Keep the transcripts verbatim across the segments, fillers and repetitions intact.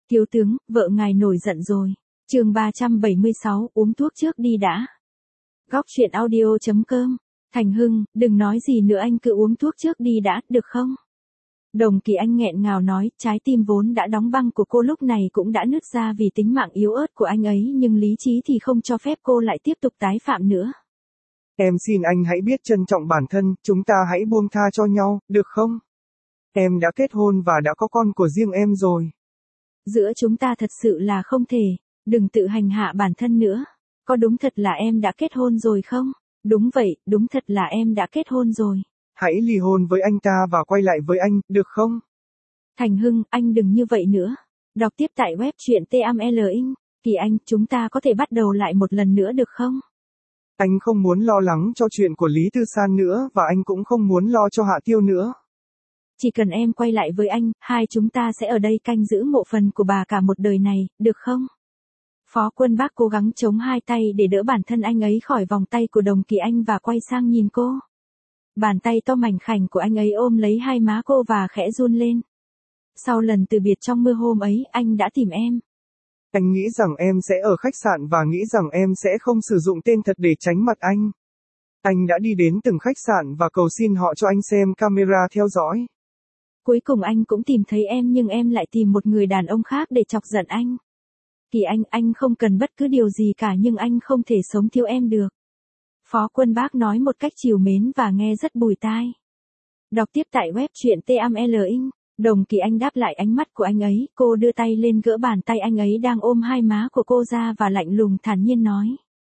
Thiếu tướng, vợ ngài nổi giận rồi. Chương ba trăm bảy mươi sáu, uống thuốc trước đi đã. Góc truyện audio chấm com. Thành Hưng, đừng nói gì nữa, anh cứ uống thuốc trước đi đã, được không? Đồng Kỳ Anh nghẹn ngào nói, trái tim vốn đã đóng băng của cô lúc này cũng đã nứt ra vì tính mạng yếu ớt của anh ấy, nhưng lý trí thì không cho phép cô lại tiếp tục tái phạm nữa. Em xin anh hãy biết trân trọng bản thân, chúng ta hãy buông tha cho nhau, được không? Em đã kết hôn và đã có con của riêng em rồi. Giữa chúng ta thật sự là không thể, đừng tự hành hạ bản thân nữa. Có đúng thật là em đã kết hôn rồi không? Đúng vậy, đúng thật là em đã kết hôn rồi. Hãy ly hôn với anh ta và quay lại với anh, được không? Thành Hưng, anh đừng như vậy nữa. Đọc tiếp tại web truyện tê em lờ inh. Kỳ Anh, chúng ta có thể bắt đầu lại một lần nữa được không? Anh không muốn lo lắng cho chuyện của Lý Tư San nữa và anh cũng không muốn lo cho Hạ Tiêu nữa. Chỉ cần em quay lại với anh, hai chúng ta sẽ ở đây canh giữ mộ phần của bà cả một đời này, được không? Phó Quân Bác cố gắng chống hai tay để đỡ bản thân anh ấy khỏi vòng tay của Đồng Kỳ Anh và quay sang nhìn cô. Bàn tay to mảnh khảnh của anh ấy ôm lấy hai má cô và khẽ run lên. Sau lần từ biệt trong mưa hôm ấy, anh đã tìm em. Anh nghĩ rằng em sẽ ở khách sạn và nghĩ rằng em sẽ không sử dụng tên thật để tránh mặt anh. Anh đã đi đến từng khách sạn và cầu xin họ cho anh xem camera theo dõi. Cuối cùng anh cũng tìm thấy em, nhưng em lại tìm một người đàn ông khác để chọc giận anh. Kỳ Anh, anh không cần bất cứ điều gì cả, nhưng anh không thể sống thiếu em được. Phó Quân Bác nói một cách trìu mến và nghe rất bùi tai. Đọc tiếp tại web truyện tê em lờ inh. Đồng Kỳ Anh đáp lại ánh mắt của anh ấy, cô đưa tay lên gỡ bàn tay anh ấy đang ôm hai má của cô ra và lạnh lùng thản nhiên nói.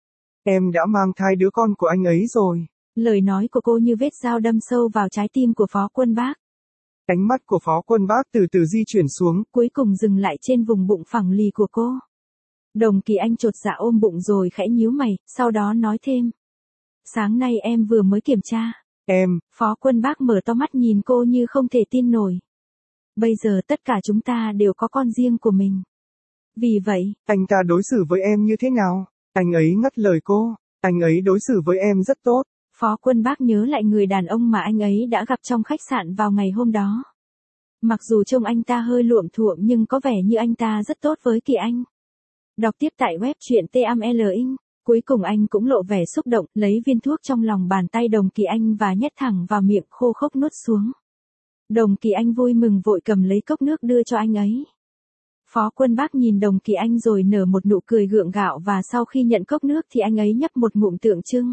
Em đã mang thai đứa con của anh ấy rồi. Lời nói của cô như vết dao đâm sâu vào trái tim của Phó Quân Bác. Ánh mắt của Phó Quân Bác từ từ di chuyển xuống, cuối cùng dừng lại trên vùng bụng phẳng lì của cô. Đồng Kỳ Anh chột dạ ôm bụng rồi khẽ nhíu mày, sau đó nói thêm. Sáng nay em vừa mới kiểm tra. Em. Phó Quân Bác mở to mắt nhìn cô như không thể tin nổi. Bây giờ tất cả chúng ta đều có con riêng của mình. Vì vậy, anh ta đối xử với em như thế nào? Anh ấy ngắt lời cô. Anh ấy đối xử với em rất tốt. Phó Quân Bác nhớ lại người đàn ông mà anh ấy đã gặp trong khách sạn vào ngày hôm đó. Mặc dù trông anh ta hơi luộm thuộm nhưng có vẻ như anh ta rất tốt với Kỳ Anh. Đọc tiếp tại web truyện tê em lờ inh. Cuối cùng anh cũng lộ vẻ xúc động, lấy viên thuốc trong lòng bàn tay Đồng Kỳ Anh và nhét thẳng vào miệng, khô khốc nuốt xuống. Đồng Kỳ Anh vui mừng vội cầm lấy cốc nước đưa cho anh ấy. Phó Quân Bác nhìn Đồng Kỳ Anh rồi nở một nụ cười gượng gạo và sau khi nhận cốc nước thì anh ấy nhấp một ngụm tượng trưng.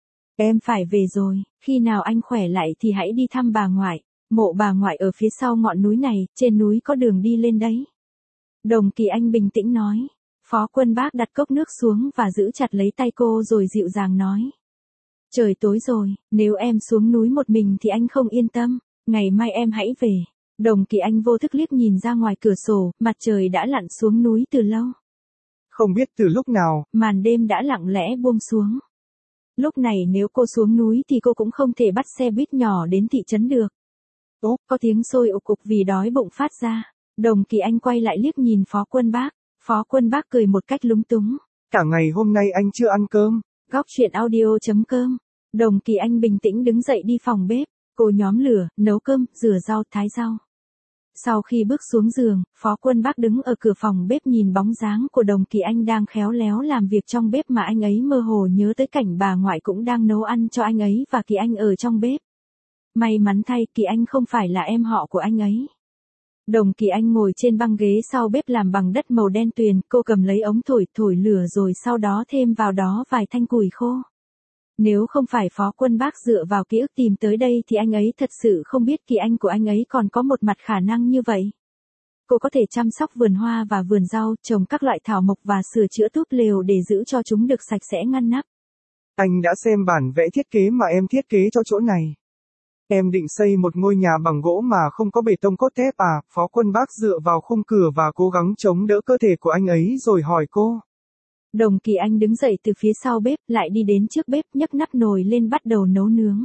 Em phải về rồi, khi nào anh khỏe lại thì hãy đi thăm bà ngoại. Mộ bà ngoại ở phía sau ngọn núi này, trên núi có đường đi lên đấy. Đồng Kỳ Anh bình tĩnh nói. Phó Quân Bác đặt cốc nước xuống và giữ chặt lấy tay cô rồi dịu dàng nói. Trời tối rồi, nếu em xuống núi một mình thì anh không yên tâm, ngày mai em hãy về. Đồng Kỳ Anh vô thức liếc nhìn ra ngoài cửa sổ, mặt trời đã lặn xuống núi từ lâu. Không biết từ lúc nào, màn đêm đã lặng lẽ buông xuống. Lúc này nếu cô xuống núi thì cô cũng không thể bắt xe buýt nhỏ đến thị trấn được. Ố, có tiếng sôi ục cục vì đói bụng phát ra. Đồng Kỳ Anh quay lại liếc nhìn Phó Quân Bác. Phó Quân Bác cười một cách lúng túng. Cả ngày hôm nay anh chưa ăn cơm. Góc truyện audio chấm com. Đồng Kỳ Anh bình tĩnh đứng dậy đi phòng bếp. Cô nhóm lửa, nấu cơm, rửa rau, thái rau. Sau khi bước xuống giường, Phó Quân Bác đứng ở cửa phòng bếp nhìn bóng dáng của Đồng Kỳ Anh đang khéo léo làm việc trong bếp mà anh ấy mơ hồ nhớ tới cảnh bà ngoại cũng đang nấu ăn cho anh ấy và Kỳ Anh ở trong bếp. May mắn thay, Kỳ Anh không phải là em họ của anh ấy. Đồng Kỳ Anh ngồi trên băng ghế sau bếp làm bằng đất màu đen tuyền, cô cầm lấy ống thổi thổi lửa rồi sau đó thêm vào đó vài thanh củi khô. Nếu không phải Phó Quân Bác dựa vào ký ức tìm tới đây thì anh ấy thật sự không biết Kỳ Anh của anh ấy còn có một mặt khả năng như vậy. Cô có thể chăm sóc vườn hoa và vườn rau, trồng các loại thảo mộc và sửa chữa túp lều để giữ cho chúng được sạch sẽ ngăn nắp. Anh đã xem bản vẽ thiết kế mà em thiết kế cho chỗ này. Em định xây một ngôi nhà bằng gỗ mà không có bê tông cốt thép à? Phó Quân Bác dựa vào khung cửa và cố gắng chống đỡ cơ thể của anh ấy rồi hỏi cô. Đồng Kỳ Anh đứng dậy từ phía sau bếp, lại đi đến trước bếp, nhấc nắp nồi lên bắt đầu nấu nướng.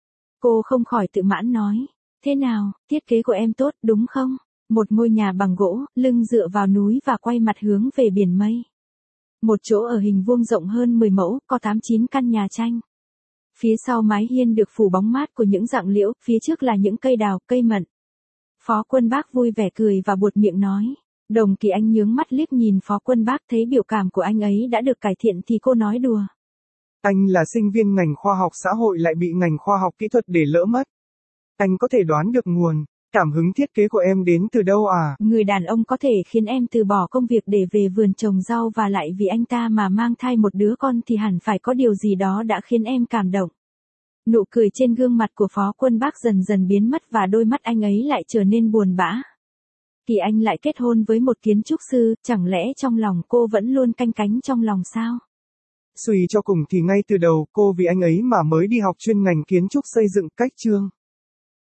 Cô không khỏi tự mãn nói. Thế nào, thiết kế của em tốt, đúng không? Một ngôi nhà bằng gỗ, lưng dựa vào núi và quay mặt hướng về biển mây. Một chỗ ở hình vuông rộng hơn mười mẫu, có tám chín căn nhà tranh. Phía sau mái hiên được phủ bóng mát của những rặng liễu, phía trước là những cây đào, cây mận. Phó Quân Bác vui vẻ cười và buột miệng nói. Đồng Kỳ Anh nhướng mắt liếc nhìn Phó Quân Bác, thấy biểu cảm của anh ấy đã được cải thiện thì cô nói đùa. Anh là sinh viên ngành khoa học xã hội lại bị ngành khoa học kỹ thuật để lỡ mất. Anh có thể đoán được nguồn, cảm hứng thiết kế của em đến từ đâu à? Người đàn ông có thể khiến em từ bỏ công việc để về vườn trồng rau và lại vì anh ta mà mang thai một đứa con thì hẳn phải có điều gì đó đã khiến em cảm động. Nụ cười trên gương mặt của Phó Quân Bác dần dần biến mất và đôi mắt anh ấy lại trở nên buồn bã. Kỳ Anh lại kết hôn với một kiến trúc sư, chẳng lẽ trong lòng cô vẫn luôn canh cánh trong lòng sao? Suy cho cùng thì ngay từ đầu cô vì anh ấy mà mới đi học chuyên ngành kiến trúc xây dựng cách chương.